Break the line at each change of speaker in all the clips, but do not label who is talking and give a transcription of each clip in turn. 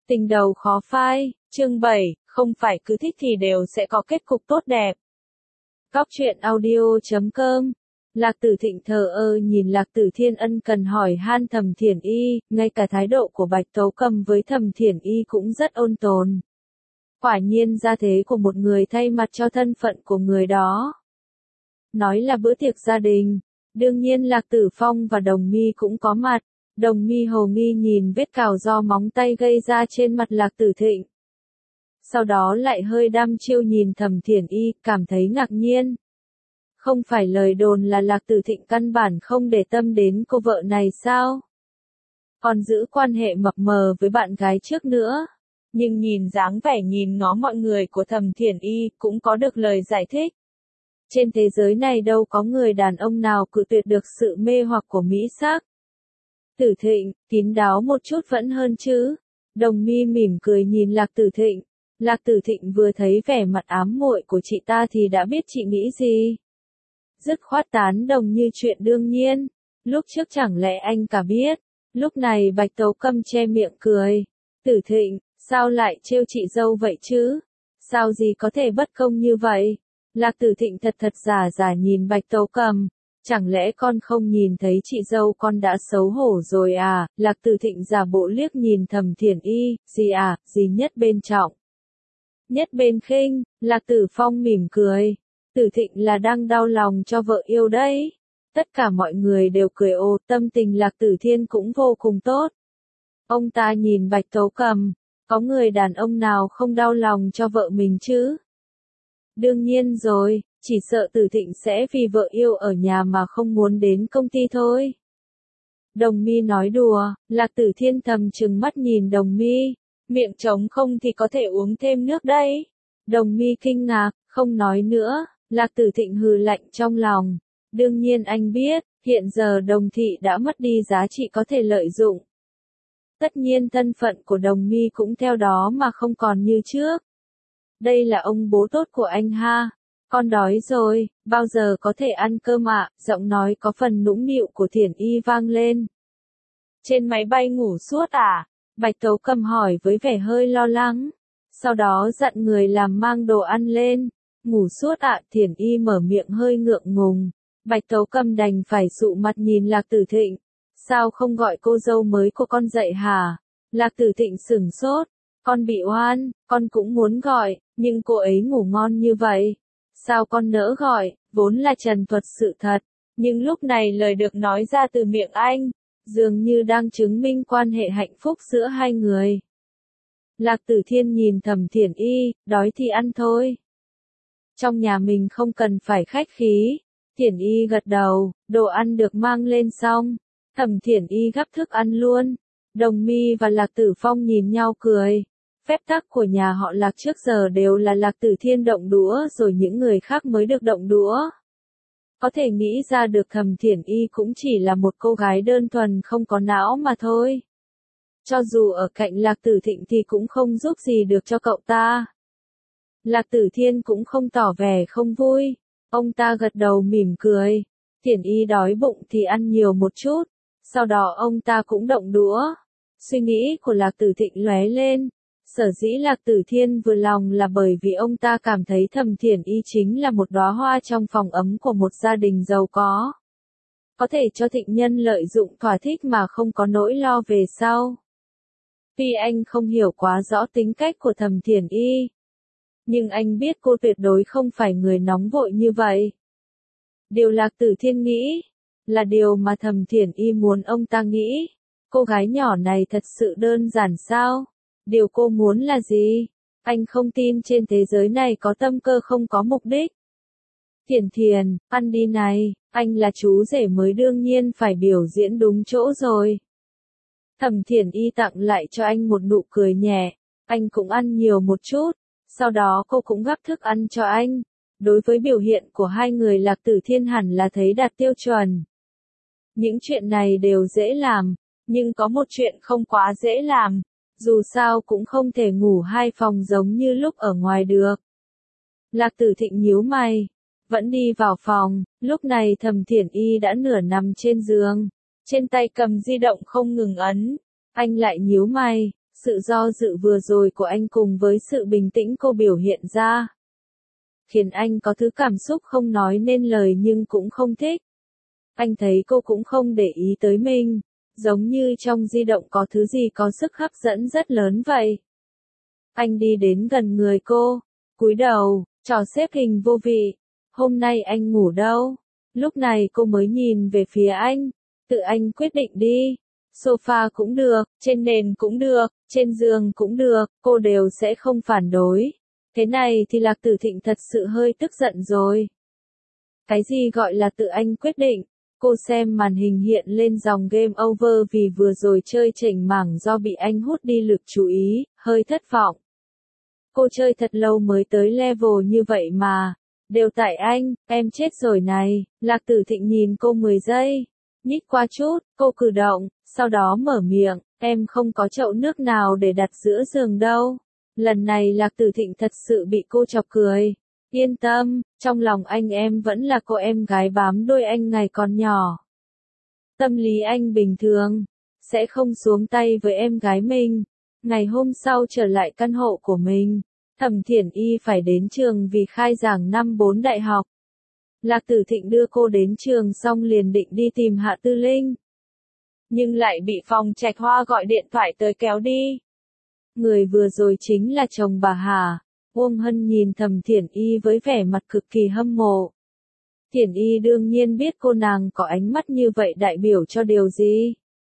Tình đầu khó phai, chương 7, không phải cứ thích thì đều sẽ có kết cục tốt đẹp. Góc truyện audio.com. Lạc Tử Thịnh thờ ơ nhìn Lạc Tử Thiên ân cần hỏi han Thẩm Thiển Y, ngay cả thái độ của Bạch Tấu Cầm với Thẩm Thiển Y cũng rất ôn tồn. Quả nhiên gia thế của một người thay mặt cho thân phận của người đó. Nói là bữa tiệc gia đình, đương nhiên Lạc Tử Phong và Đồng Mi cũng có mặt. Đồng Mi hồ nghi nhìn vết cào do móng tay gây ra trên mặt Lạc Tử Thịnh. Sau đó lại hơi đăm chiêu nhìn Thẩm Thiển Y, cảm thấy ngạc nhiên. Không phải lời đồn là Lạc Tử Thịnh căn bản không để tâm đến cô vợ này sao? Còn giữ quan hệ mập mờ với bạn gái trước nữa. Nhưng nhìn dáng vẻ nhìn ngó mọi người của Thẩm Thiển Y cũng có được lời giải thích. Trên thế giới này đâu có người đàn ông nào cự tuyệt được sự mê hoặc của mỹ sắc. Tử Thịnh, kín đáo một chút vẫn hơn chứ. Đồng Mi mỉm cười nhìn Lạc Tử Thịnh. Lạc Tử Thịnh vừa thấy vẻ mặt ám muội của chị ta thì đã biết chị nghĩ gì. Dứt khoát tán đồng như chuyện đương nhiên. Lúc trước chẳng lẽ anh cả biết. Lúc này Bạch Tấu Cầm che miệng cười. Tử Thịnh, sao lại trêu chị dâu vậy chứ? Sao gì có thể bất công như vậy? Lạc Tử Thịnh thật giả nhìn Bạch Tấu Cầm. Chẳng lẽ con không nhìn thấy chị dâu con đã xấu hổ rồi à? Lạc Tử Thịnh giả bộ liếc nhìn Thẩm Thiển Y, gì à, gì nhất bên trọng. Nhất bên khinh, Lạc Tử Phong mỉm cười. Tử Thịnh là đang đau lòng cho vợ yêu đấy. Tất cả mọi người đều cười ồ, tâm tình Lạc Tử Thiên cũng vô cùng tốt. Ông ta nhìn Bạch Tấu Cầm, có người đàn ông nào không đau lòng cho vợ mình chứ? Đương nhiên rồi, chỉ sợ Tử Thịnh sẽ vì vợ yêu ở nhà mà không muốn đến công ty thôi. Đồng Mi nói đùa, Lạc Tử Thiên thầm trừng mắt nhìn Đồng Mi, miệng trống không thì có thể uống thêm nước đấy. Đồng Mi kinh ngạc, không nói nữa, Lạc Tử Thịnh hừ lạnh trong lòng. Đương nhiên anh biết, hiện giờ Đồng Thị đã mất đi giá trị có thể lợi dụng. Tất nhiên thân phận của Đồng Mi cũng theo đó mà không còn như trước. Đây là ông bố tốt của anh ha. Con đói rồi, bao giờ có thể ăn cơm ạ? Giọng nói có phần nũng nịu của Thiển Y vang lên. Trên máy bay ngủ suốt à? Bạch Tấu Cầm hỏi với vẻ hơi lo lắng. Sau đó dặn người làm mang đồ ăn lên. Ngủ suốt ạ? Thiển Y mở miệng hơi ngượng ngùng. Bạch Tấu Cầm đành phải dụ mặt nhìn Lạc Tử Thịnh. Sao không gọi cô dâu mới của con dậy hả? Lạc Tử Thịnh sửng sốt. Con bị oan, con cũng muốn gọi, nhưng cô ấy ngủ ngon như vậy. Sao con nỡ gọi, vốn là trần thuật sự thật, nhưng lúc này lời được nói ra từ miệng anh, dường như đang chứng minh quan hệ hạnh phúc giữa hai người. Lạc Tử Thiên nhìn Thẩm Thiển Y, đói thì ăn thôi. Trong nhà mình không cần phải khách khí. Thiển Y gật đầu, đồ ăn được mang lên xong. Thẩm Thiển Y gắp thức ăn luôn. Đồng Mi và Lạc Tử Phong nhìn nhau cười. Phép tắc của nhà họ Lạc trước giờ đều là Lạc Tử Thiên động đũa rồi những người khác mới được động đũa. Có thể nghĩ ra được Thẩm Thiển Y cũng chỉ là một cô gái đơn thuần không có não mà thôi. Cho dù ở cạnh Lạc Tử Thịnh thì cũng không giúp gì được cho cậu ta. Lạc Tử Thiên cũng không tỏ vẻ không vui. Ông ta gật đầu mỉm cười. Thiển Y đói bụng thì ăn nhiều một chút. Sau đó ông ta cũng động đũa. Suy nghĩ của Lạc Tử Thịnh lóe lên. Sở dĩ Lạc Tử Thiên vừa lòng là bởi vì ông ta cảm thấy Thẩm Thiển Y chính là một đóa hoa trong phòng ấm của một gia đình giàu có. Có thể cho Thịnh Nhân lợi dụng thỏa thích mà không có nỗi lo về sau. Tuy anh không hiểu quá rõ tính cách của Thẩm Thiển Y, nhưng anh biết cô tuyệt đối không phải người nóng vội như vậy. Điều Lạc Tử Thiên nghĩ, là điều mà Thẩm Thiển Y muốn ông ta nghĩ. Cô gái nhỏ này thật sự đơn giản sao? Điều cô muốn là gì? Anh không tin trên thế giới này có tâm cơ không có mục đích. Thiển Thiển, ăn đi này, anh là chú rể mới đương nhiên phải biểu diễn đúng chỗ rồi. Thẩm Thiển Y tặng lại cho anh một nụ cười nhẹ, anh cũng ăn nhiều một chút, sau đó cô cũng gắp thức ăn cho anh. Đối với biểu hiện của hai người Lạc Tử Thiên hẳn là thấy đạt tiêu chuẩn. Những chuyện này đều dễ làm, nhưng có một chuyện không quá dễ làm. Dù sao cũng không thể ngủ hai phòng giống như lúc ở ngoài được. Lạc Tử Thịnh nhíu mày, vẫn đi vào phòng, lúc này Thẩm Thiển Y đã nửa nằm trên giường, trên tay cầm di động không ngừng ấn. Anh lại nhíu mày, Sự do dự vừa rồi của anh cùng với sự bình tĩnh cô biểu hiện ra, khiến anh có thứ cảm xúc không nói nên lời nhưng cũng không thích. Anh thấy cô cũng không để ý tới mình, giống như trong di động có thứ gì có sức hấp dẫn rất lớn vậy. Anh đi đến gần người cô, cúi đầu, trò xếp hình vô vị. Hôm nay anh ngủ đâu? Lúc này cô mới nhìn về phía anh. Tự anh quyết định đi. Sofa cũng được, trên nền cũng được, trên giường cũng được, cô đều sẽ không phản đối. Thế này thì Lạc Tử Thịnh thật sự hơi tức giận rồi. Cái gì gọi là tự anh quyết định? Cô xem màn hình hiện lên dòng game over vì vừa rồi chơi chểnh mảng do bị anh hút đi lực chú ý, hơi thất vọng. Cô chơi thật lâu mới tới level như vậy mà. Đều tại anh, em chết rồi này. Lạc Tử Thịnh nhìn cô 10 giây. Nhích qua chút, cô cử động, sau đó mở miệng, em không có chậu nước nào để đặt giữa giường đâu. Lần này Lạc Tử Thịnh thật sự bị cô chọc cười. Yên tâm, trong lòng anh em vẫn là cô em gái bám đuôi anh ngày còn nhỏ. Tâm lý anh bình thường, sẽ không xuống tay với em gái mình. Ngày hôm sau trở lại căn hộ của mình, Thẩm Thiển Y phải đến trường vì khai giảng năm 4 đại học. Lạc Tử Thịnh đưa cô đến trường xong liền định đi tìm Hạ Tư Linh. Nhưng lại bị Phòng Trạch Hoa gọi điện thoại tới kéo đi. Người vừa rồi chính là chồng bà Hà. Uông Hân nhìn Thẩm Thiển Y với vẻ mặt cực kỳ hâm mộ. Thiển Y đương nhiên biết cô nàng có ánh mắt như vậy đại biểu cho điều gì.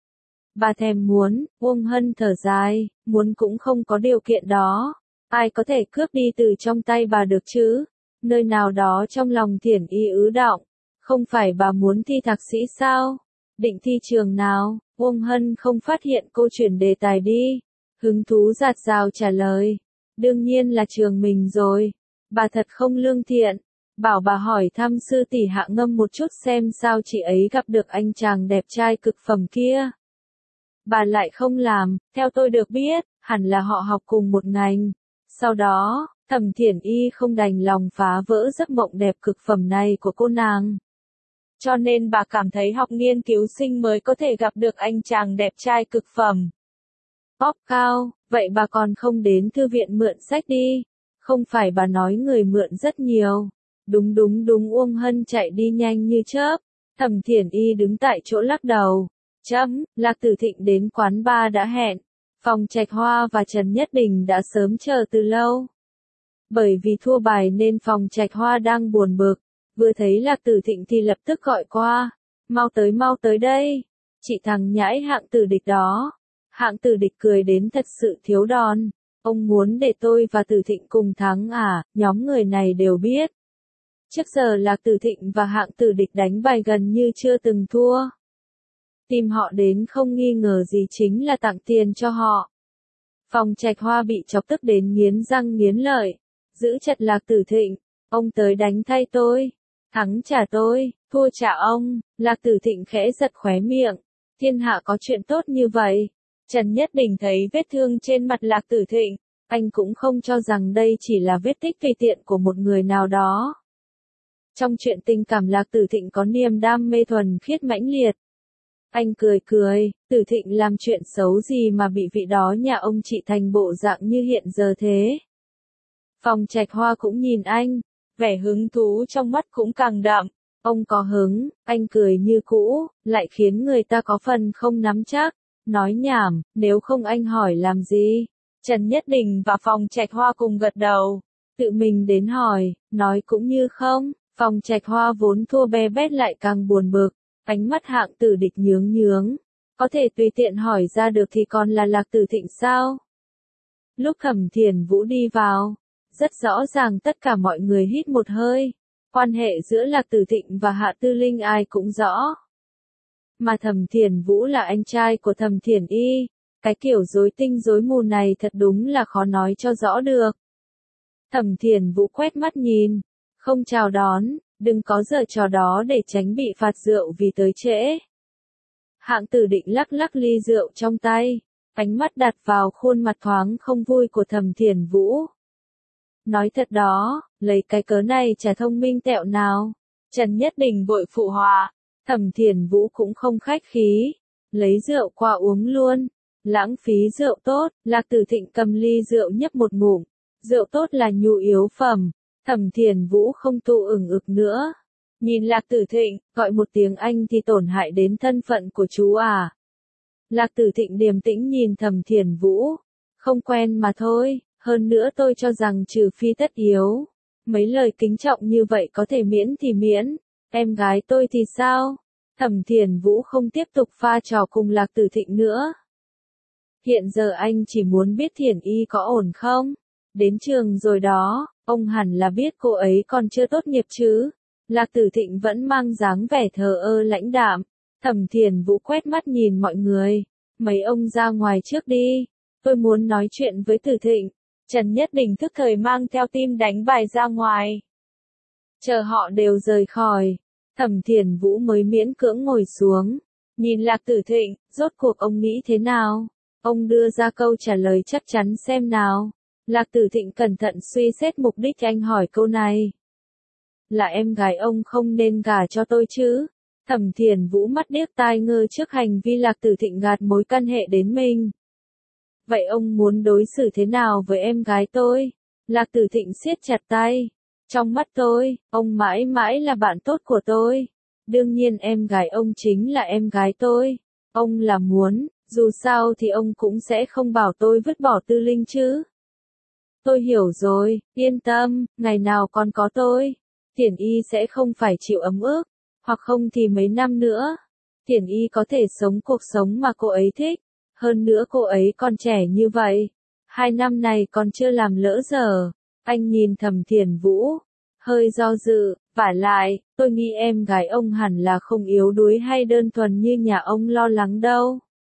Bà thèm muốn, Uông Hân thở dài, muốn cũng không có điều kiện đó. Ai có thể cướp đi từ trong tay bà được chứ? Nơi nào đó trong lòng Thiển Y ứ động. Không phải bà muốn thi thạc sĩ sao? Định thi trường nào? Uông Hân không phát hiện cô chuyển đề tài đi. Hứng thú dạt dào trả lời. Đương nhiên là trường mình rồi. Bà thật không lương thiện. Bảo bà hỏi thăm sư tỷ Hạ Ngâm một chút xem sao chị ấy gặp được anh chàng đẹp trai cực phẩm kia. Bà lại không làm, theo tôi được biết, hẳn là họ học cùng một ngành. Sau đó, Thẩm Thiển Y không đành lòng phá vỡ giấc mộng đẹp cực phẩm này của cô nàng. Cho nên bà cảm thấy học nghiên cứu sinh mới có thể gặp được anh chàng đẹp trai cực phẩm. Bóp cao, vậy bà còn không đến thư viện mượn sách đi. Không phải bà nói người mượn rất nhiều. Đúng Uông Hân chạy đi nhanh như chớp. Thẩm Thiển Y đứng tại chỗ lắc đầu. Lạc Tử Thịnh đến quán bar đã hẹn. Phòng Trạch Hoa và Trần Nhất Đình đã sớm chờ từ lâu. Bởi vì thua bài nên Phòng Trạch Hoa đang buồn bực. Vừa thấy Lạc Tử Thịnh thì lập tức gọi qua. Mau tới đây. Chị thằng nhãi Hạng Tử Địch đó. Hạng Tử Địch cười đến thật sự thiếu đòn. Ông muốn để tôi và Tử Thịnh cùng thắng à? Nhóm người này đều biết. Trước giờ Lạc Tử Thịnh và Hạng Tử Địch đánh bài gần như chưa từng thua. Tìm họ đến không nghi ngờ gì chính là tặng tiền cho họ. Phòng Trạch Hoa bị chọc tức đến nghiến răng nghiến lợi. Giữ chặt Lạc Tử Thịnh. Ông tới đánh thay tôi. Thắng trả tôi, thua trả ông. Lạc Tử Thịnh khẽ giật khóe miệng. Thiên hạ có chuyện tốt như vậy. Trần Nhất Đình thấy vết thương trên mặt Lạc Tử Thịnh. Anh cũng không cho rằng đây chỉ là vết tích tùy tiện của một người nào đó. Trong chuyện tình cảm Lạc Tử Thịnh có niềm đam mê thuần khiết mãnh liệt. Anh cười, Tử Thịnh làm chuyện xấu gì mà bị vị đó nhà ông chị thành bộ dạng như hiện giờ thế. Phòng Trạch Hoa cũng nhìn anh, vẻ hứng thú trong mắt cũng càng đậm. Ông có hứng, anh cười như cũ, lại khiến người ta có phần không nắm chắc. Nói nhảm, nếu không anh hỏi làm gì? Trần Nhất Đình và Phòng Trạch Hoa cùng gật đầu. Tự mình đến hỏi, nói cũng như không. Phòng Trạch Hoa vốn thua be bét lại càng buồn bực. Ánh mắt Hạng Tử Địch nhướng. Có thể tùy tiện hỏi ra được thì còn là Lạc Tử Thịnh sao? Lúc Thẩm Thiển Vũ đi vào, rất rõ ràng tất cả mọi người hít một hơi. Quan hệ giữa Lạc Tử Thịnh và Hạ Tư Linh ai cũng rõ. Mà Thẩm Thiển Vũ là anh trai của Thẩm Thiển Y. Cái kiểu rối tinh rối mù này thật đúng là khó nói cho rõ được. Thẩm Thiển Vũ quét mắt nhìn. Không chào đón, đừng có giở trò đó để tránh bị phạt rượu vì tới trễ. Hạng Tử Định lắc ly rượu trong tay. Ánh mắt đặt vào khuôn mặt thoáng không vui của Thẩm Thiển Vũ. Nói thật đó, lấy cái cớ này chả thông minh tẹo nào. Trần Nhất Đình vội phụ họa. Thẩm Thiển Vũ cũng không khách khí. Lấy rượu qua uống luôn. Lãng phí rượu tốt, Lạc Tử Thịnh cầm ly rượu nhấp một ngụm. Rượu tốt là nhu yếu phẩm. Thẩm Thiền Vũ không tụ ực nữa. Nhìn Lạc Tử Thịnh, gọi một tiếng anh thì tổn hại đến thân phận của chú à. Lạc Tử Thịnh điềm tĩnh nhìn Thẩm Thiền Vũ. Không quen mà thôi, hơn nữa tôi cho rằng trừ phi tất yếu. Mấy lời kính trọng như vậy có thể miễn thì miễn. Em gái tôi thì sao? Thẩm Thiền Vũ không tiếp tục pha trò cùng Lạc Tử Thịnh nữa. Hiện giờ anh chỉ muốn biết Thiển Y có ổn không? Đến trường rồi đó, ông hẳn là biết cô ấy còn chưa tốt nghiệp chứ. Lạc Tử Thịnh vẫn mang dáng vẻ thờ ơ lãnh đạm. Thẩm Thiền Vũ quét mắt nhìn mọi người. Mấy ông ra ngoài trước đi. Tôi muốn nói chuyện với Tử Thịnh. Trần Nhất Đình thức thời mang theo team đánh bài ra ngoài. Chờ họ đều rời khỏi. Thẩm Thiền Vũ mới miễn cưỡng ngồi xuống. Nhìn Lạc Tử Thịnh, rốt cuộc ông nghĩ thế nào? Ông đưa ra câu trả lời chắc chắn xem nào. Lạc Tử Thịnh cẩn thận suy xét mục đích anh hỏi câu này. Là em gái ông không nên gả cho tôi chứ? Thẩm Thiền Vũ mắt điếc tai ngơ trước hành vi Lạc Tử Thịnh gạt mối quan hệ đến mình. Vậy ông muốn đối xử thế nào với em gái tôi? Lạc Tử Thịnh siết chặt tay. Trong mắt tôi, ông mãi mãi là bạn tốt của tôi. Đương nhiên em gái ông chính là em gái tôi. Ông là muốn, dù sao thì ông cũng sẽ không bảo tôi vứt bỏ Tư Linh chứ. Tôi hiểu rồi, yên tâm, ngày nào còn có tôi. Thiển Y sẽ không phải chịu ấm ức, hoặc không thì mấy năm nữa. Thiển Y có thể sống cuộc sống mà cô ấy thích. Hơn nữa cô ấy còn trẻ như vậy. 2 năm này còn chưa làm lỡ giờ. Anh nhìn Thẩm Thiền Vũ. Hơi do dự, vả lại, tôi nghĩ em gái ông hẳn là không yếu đuối hay đơn thuần như nhà ông lo lắng đâu.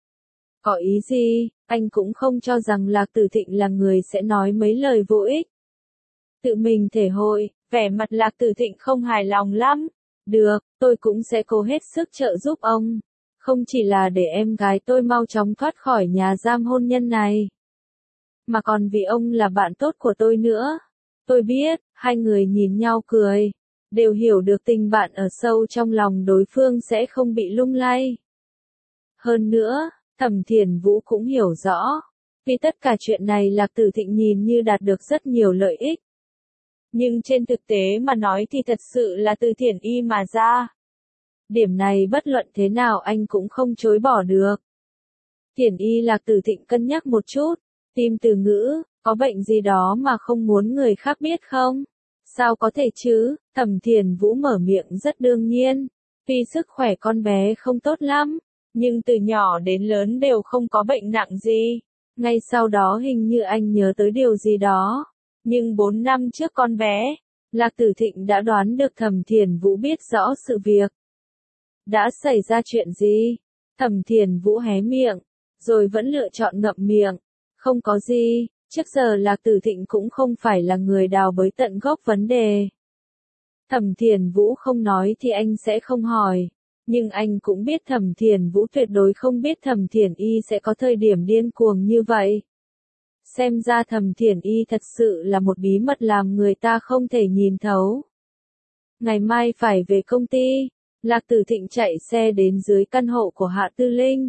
Có ý gì, anh cũng không cho rằng Lạc Tử Thịnh là người sẽ nói mấy lời vô ích. Tự mình thể hội, vẻ mặt Lạc Tử Thịnh không hài lòng lắm. Được, tôi cũng sẽ cố hết sức trợ giúp ông. Không chỉ là để em gái tôi mau chóng thoát khỏi nhà giam hôn nhân này. Mà còn vì ông là bạn tốt của tôi nữa. Tôi biết, hai người nhìn nhau cười. Đều hiểu được tình bạn ở sâu trong lòng đối phương sẽ không bị lung lay. Hơn nữa, Thẩm Thiền Vũ cũng hiểu rõ. Vì tất cả chuyện này Lạc Tử Thịnh nhìn như đạt được rất nhiều lợi ích. Nhưng trên thực tế mà nói thì thật sự là từ Thiển Y mà ra. Điểm này bất luận thế nào anh cũng không chối bỏ được. Thiển Y Lạc Tử Thịnh cân nhắc một chút. Tìm từ ngữ, có bệnh gì đó mà không muốn người khác biết không? Sao có thể chứ? Thẩm Thiền Vũ mở miệng rất đương nhiên. Vì sức khỏe con bé không tốt lắm. Nhưng từ nhỏ đến lớn đều không có bệnh nặng gì. Ngay sau đó hình như anh nhớ tới điều gì đó. Nhưng 4 năm trước con bé, Lạc Tử Thịnh đã đoán được Thẩm Thiền Vũ biết rõ sự việc. Đã xảy ra chuyện gì? Thẩm Thiền Vũ hé miệng, rồi vẫn lựa chọn ngậm miệng. Không có gì, trước giờ Lạc Tử Thịnh cũng không phải là người đào bới tận gốc vấn đề. Thẩm Thiền Vũ không nói thì anh sẽ không hỏi. Nhưng anh cũng biết Thẩm Thiền Vũ tuyệt đối không biết Thẩm Thiển Y sẽ có thời điểm điên cuồng như vậy. Xem ra Thẩm Thiển Y thật sự là một bí mật làm người ta không thể nhìn thấu. Ngày mai phải về công ty, Lạc Tử Thịnh chạy xe đến dưới căn hộ của Hạ Tư Linh.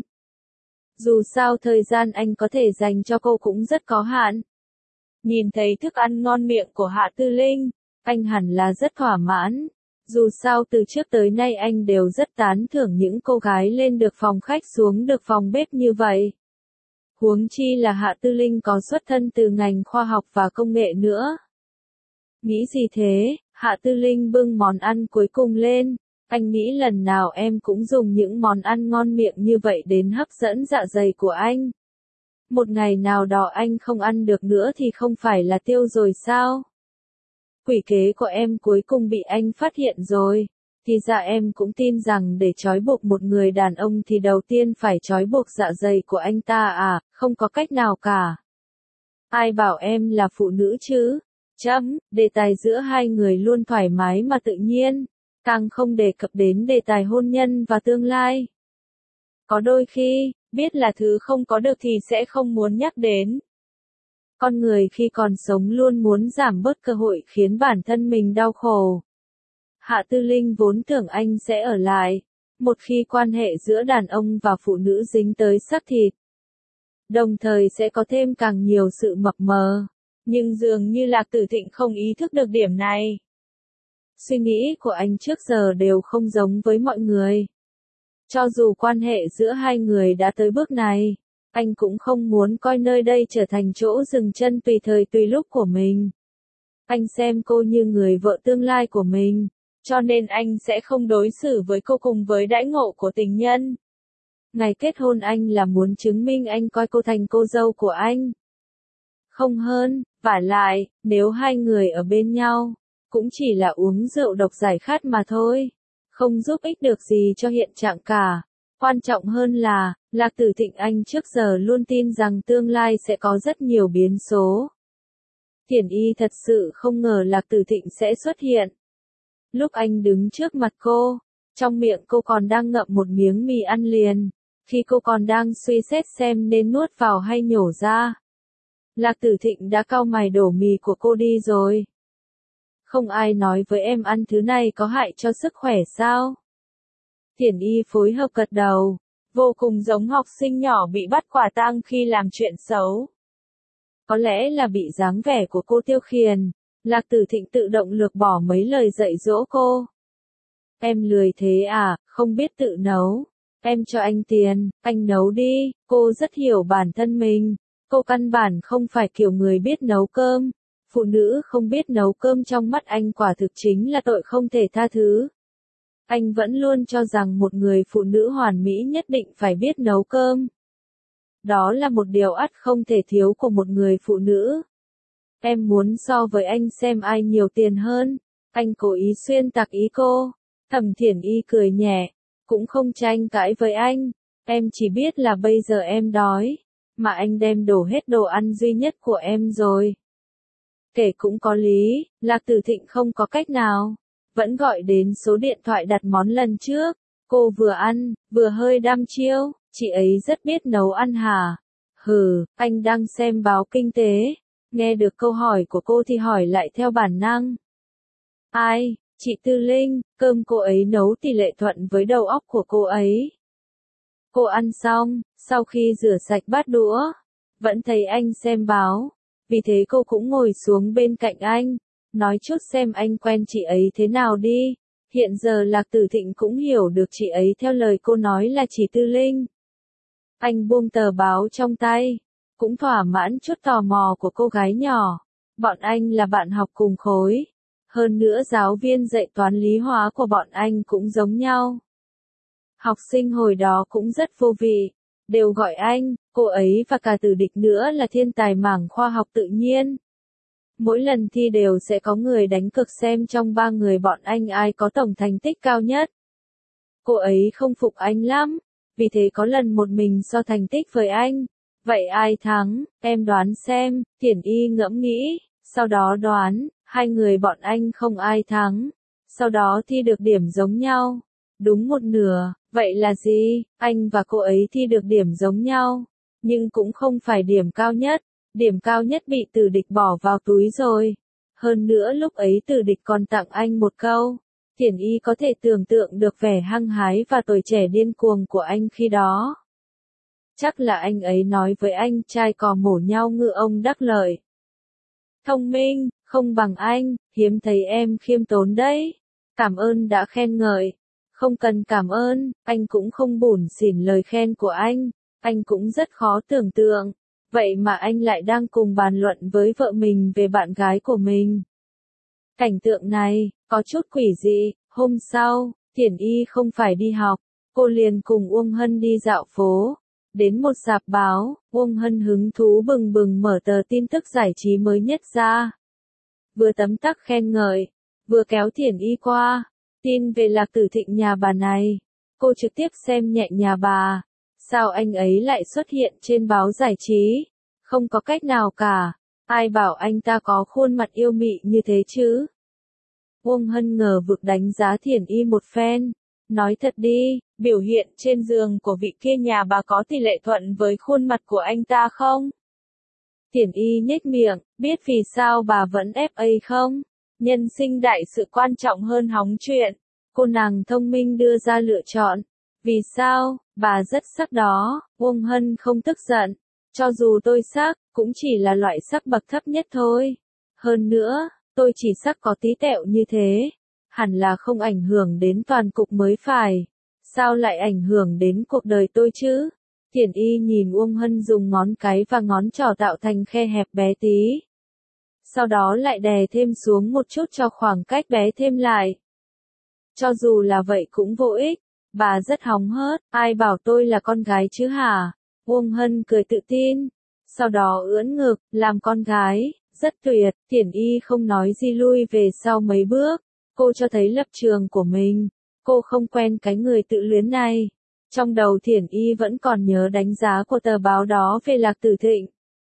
Dù sao thời gian anh có thể dành cho cô cũng rất có hạn. Nhìn thấy thức ăn ngon miệng của Hạ Tư Linh, anh hẳn là rất thỏa mãn. Dù sao từ trước tới nay anh đều rất tán thưởng những cô gái lên được phòng khách xuống được phòng bếp như vậy. Huống chi là Hạ Tư Linh có xuất thân từ ngành khoa học và công nghệ nữa. Nghĩ gì thế? Hạ Tư Linh bưng món ăn cuối cùng lên. Anh nghĩ lần nào em cũng dùng những món ăn ngon miệng như vậy đến hấp dẫn dạ dày của anh. Một ngày nào đó anh không ăn được nữa thì không phải là tiêu rồi sao? Quỷ kế của em cuối cùng bị anh phát hiện rồi. Thì ra em cũng tin rằng để trói buộc một người đàn ông thì đầu tiên phải trói buộc dạ dày của anh ta à, không có cách nào cả. Ai bảo em là phụ nữ chứ? Đề tài giữa hai người luôn thoải mái mà tự nhiên, càng không đề cập đến đề tài hôn nhân và tương lai. Có đôi khi, biết là thứ không có được thì sẽ không muốn nhắc đến. Con người khi còn sống luôn muốn giảm bớt cơ hội khiến bản thân mình đau khổ. Hạ Tư Linh vốn tưởng anh sẽ ở lại, một khi quan hệ giữa đàn ông và phụ nữ dính tới xác thịt. đồng thời sẽ có thêm càng nhiều sự mập mờ. Nhưng dường như Lạc Tử Thịnh không ý thức được điểm này. Suy nghĩ của anh trước giờ đều không giống với mọi người. Cho dù quan hệ giữa hai người đã tới bước này, anh cũng không muốn coi nơi đây trở thành chỗ dừng chân tùy thời tùy lúc của mình. Anh xem cô như người vợ tương lai của mình, cho nên anh sẽ không đối xử với cô cùng với đãi ngộ của tình nhân. Ngày kết hôn anh là muốn chứng minh anh coi cô thành cô dâu của anh. Không hơn, vả lại, nếu hai người ở bên nhau, cũng chỉ là uống rượu độc giải khát mà thôi. Không giúp ích được gì cho hiện trạng cả. Quan trọng hơn là, Lạc Tử Thịnh anh trước giờ luôn tin rằng tương lai sẽ có rất nhiều biến số. Thiển Y thật sự không ngờ Lạc Tử Thịnh sẽ xuất hiện. Lúc anh đứng trước mặt cô, trong miệng cô còn đang ngậm một miếng mì ăn liền, khi cô còn đang suy xét xem nên nuốt vào hay nhổ ra. Lạc Tử Thịnh đã cau mày đổ mì của cô đi rồi. Không ai nói với em ăn thứ này có hại cho sức khỏe sao? Thiển Y phối hợp gật đầu, vô cùng giống học sinh nhỏ bị bắt quả tang khi làm chuyện xấu. Có lẽ là bị dáng vẻ của cô tiêu khiển, Lạc Tử Thịnh tự động lược bỏ mấy lời dạy dỗ cô. Em lười thế à, không biết tự nấu. Em cho anh tiền, anh nấu đi. Cô rất hiểu bản thân mình. Cô căn bản không phải kiểu người biết nấu cơm. Phụ nữ không biết nấu cơm trong mắt anh quả thực chính là tội không thể tha thứ. Anh vẫn luôn cho rằng một người phụ nữ hoàn mỹ nhất định phải biết nấu cơm. Đó là một điều ắt không thể thiếu của một người phụ nữ. Em muốn so với anh xem ai nhiều tiền hơn. Anh cố ý xuyên tạc ý cô. Thẩm Thiển Y cười nhẹ, cũng không tranh cãi với anh. Em chỉ biết là bây giờ em đói, mà anh đem đổ hết đồ ăn duy nhất của em rồi. Kể cũng có lý, Lạc Tử Thịnh không có cách nào. Vẫn gọi đến số điện thoại đặt món lần trước. Cô vừa ăn, vừa hơi đăm chiêu, chị ấy rất biết nấu ăn hả? Hừ, anh đang xem báo kinh tế. Nghe được câu hỏi của cô thì hỏi lại theo bản năng. Ai, chị Tư Linh, cơm cô ấy nấu tỷ lệ thuận với đầu óc của cô ấy. Cô ăn xong, sau khi rửa sạch bát đũa, vẫn thấy anh xem báo. Vì thế cô cũng ngồi xuống bên cạnh anh, nói chút xem anh quen chị ấy thế nào đi. Hiện giờ Lạc Tử Thịnh cũng hiểu được chị ấy theo lời cô nói là chị Tư Linh. Anh buông tờ báo trong tay, cũng thỏa mãn chút tò mò của cô gái nhỏ. Bọn anh là bạn học cùng khối. Hơn nữa giáo viên dạy toán lý hóa của bọn anh cũng giống nhau. Học sinh hồi đó cũng rất vô vị, đều gọi anh, cô ấy và cả Tử Địch nữa là thiên tài mảng khoa học tự nhiên. Mỗi lần thi đều sẽ có người đánh cược xem trong ba người bọn anh ai có tổng thành tích cao nhất. Cô ấy không phục anh lắm, vì thế có lần một mình so thành tích với anh. Vậy ai thắng, em đoán xem. Thiển Y ngẫm nghĩ, sau đó đoán, hai người bọn anh không ai thắng. Sau đó thi được điểm giống nhau. Đúng một nửa, vậy là gì? Anh và cô ấy thi được điểm giống nhau, nhưng cũng không phải điểm cao nhất. Điểm cao nhất bị Tử Địch bỏ vào túi rồi. Hơn nữa lúc ấy Tử Địch còn tặng anh một câu. Thiển Y có thể tưởng tượng được vẻ hăng hái và tuổi trẻ điên cuồng của anh khi đó. Chắc là anh ấy nói với anh trai cò mổ nhau ngư ông đắc lợi. Thông minh, không bằng anh, hiếm thấy em khiêm tốn đấy. Cảm ơn đã khen ngợi. Không cần cảm ơn, anh cũng không bủn xỉn lời khen của anh cũng rất khó tưởng tượng. Vậy mà anh lại đang cùng bàn luận với vợ mình về bạn gái của mình. Cảnh tượng này, có chút quỷ dị. Hôm sau, Thiển Y không phải đi học, cô liền cùng Uông Hân đi dạo phố. Đến một rạp báo, Uông Hân hứng thú bừng bừng mở tờ tin tức giải trí mới nhất ra. Vừa tấm tắc khen ngợi, vừa kéo Thiển Y qua. Tin về Lạc Tử Thịnh nhà bà này. Cô trực tiếp xem nhẹ nhà bà. Sao anh ấy lại xuất hiện trên báo giải trí? Không có cách nào cả. Ai bảo anh ta có khuôn mặt yêu mị như thế chứ? Uông Hân ngờ vực đánh giá Thiển Y một phen. Nói thật đi, biểu hiện trên giường của vị kia nhà bà có tỷ lệ thuận với khuôn mặt của anh ta không? Thiển Y nhếch miệng, biết vì sao bà vẫn FA không? Nhân sinh đại sự quan trọng hơn hóng chuyện. Cô nàng thông minh đưa ra lựa chọn. Vì sao? Bà rất sắc đó. Uông Hân không tức giận, Cho dù tôi sắc, cũng chỉ là loại sắc bậc thấp nhất thôi. Hơn nữa, tôi chỉ sắc có tí tẹo như thế. Hẳn là không ảnh hưởng đến toàn cục mới phải. Sao lại ảnh hưởng đến cuộc đời tôi chứ? Thiển Y nhìn Uông Hân dùng ngón cái và ngón trỏ tạo thành khe hẹp bé tí. Sau đó lại đè thêm xuống một chút cho khoảng cách bé thêm lại. Cho dù là vậy cũng vô ích. Bà rất hóng hớt, ai bảo tôi là con gái chứ hả? Uông Hân cười tự tin. Sau đó ưỡn ngực, làm con gái, rất tuyệt. Thiển Y không nói gì lui về sau mấy bước. Cô cho thấy lập trường của mình. Cô không quen cái người tự luyến này. Trong đầu Thiển Y vẫn còn nhớ đánh giá của tờ báo đó về Lạc Tử Thịnh.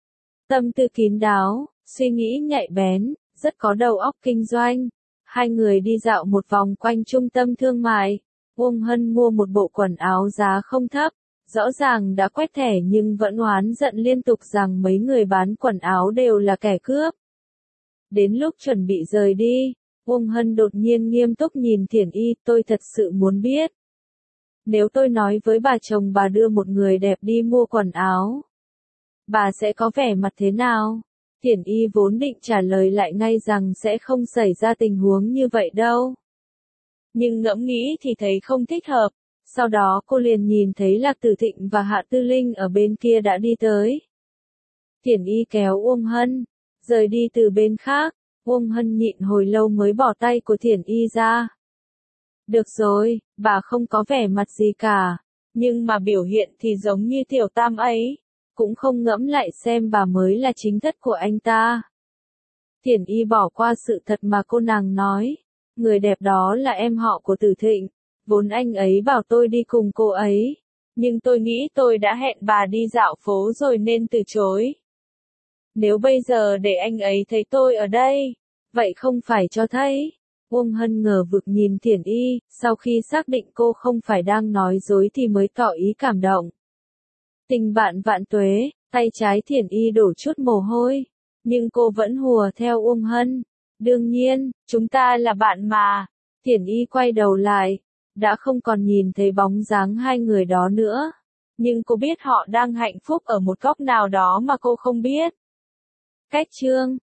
Tâm tư kín đáo, suy nghĩ nhạy bén, rất có đầu óc kinh doanh. Hai người đi dạo một vòng quanh trung tâm thương mại. Uông Hân mua một bộ quần áo giá không thấp. Rõ ràng đã quét thẻ nhưng vẫn oán giận liên tục rằng mấy người bán quần áo đều là kẻ cướp. Đến lúc chuẩn bị rời đi, Uông Hân đột nhiên nghiêm túc nhìn Thiển Y, tôi thật sự muốn biết. Nếu tôi nói với bà chồng bà đưa một người đẹp đi mua quần áo, bà sẽ có vẻ mặt thế nào? Thiển Y vốn định trả lời lại ngay rằng sẽ không xảy ra tình huống như vậy đâu. Nhưng ngẫm nghĩ thì thấy không thích hợp. Sau đó cô liền nhìn thấy Lạc Tử Thịnh và Hạ Tư Linh ở bên kia đã đi tới. Thiển Y kéo Uông Hân, rời đi từ bên khác. Uông Hân nhịn hồi lâu mới bỏ tay của Thiển Y ra. Được rồi, bà không có vẻ mặt gì cả, nhưng mà biểu hiện thì giống như tiểu tam ấy, cũng không ngẫm lại xem bà mới là chính thất của anh ta. Thiển Y bỏ qua sự thật mà cô nàng nói, người đẹp đó là em họ của Tử Thịnh, vốn anh ấy bảo tôi đi cùng cô ấy, nhưng tôi nghĩ tôi đã hẹn bà đi dạo phố rồi nên từ chối. Nếu bây giờ để anh ấy thấy tôi ở đây, vậy không phải cho thấy. Uông Hân ngờ vực nhìn Thiển Y, sau khi xác định cô không phải đang nói dối thì mới tỏ ý cảm động. Tình bạn vạn tuế, tay trái Thiển Y đổ chút mồ hôi, nhưng cô vẫn hùa theo Uông Hân. Đương nhiên, chúng ta là bạn mà. Thiển Y quay đầu lại, đã không còn nhìn thấy bóng dáng hai người đó nữa. Nhưng cô biết họ đang hạnh phúc ở một góc nào đó mà cô không biết. Cách chương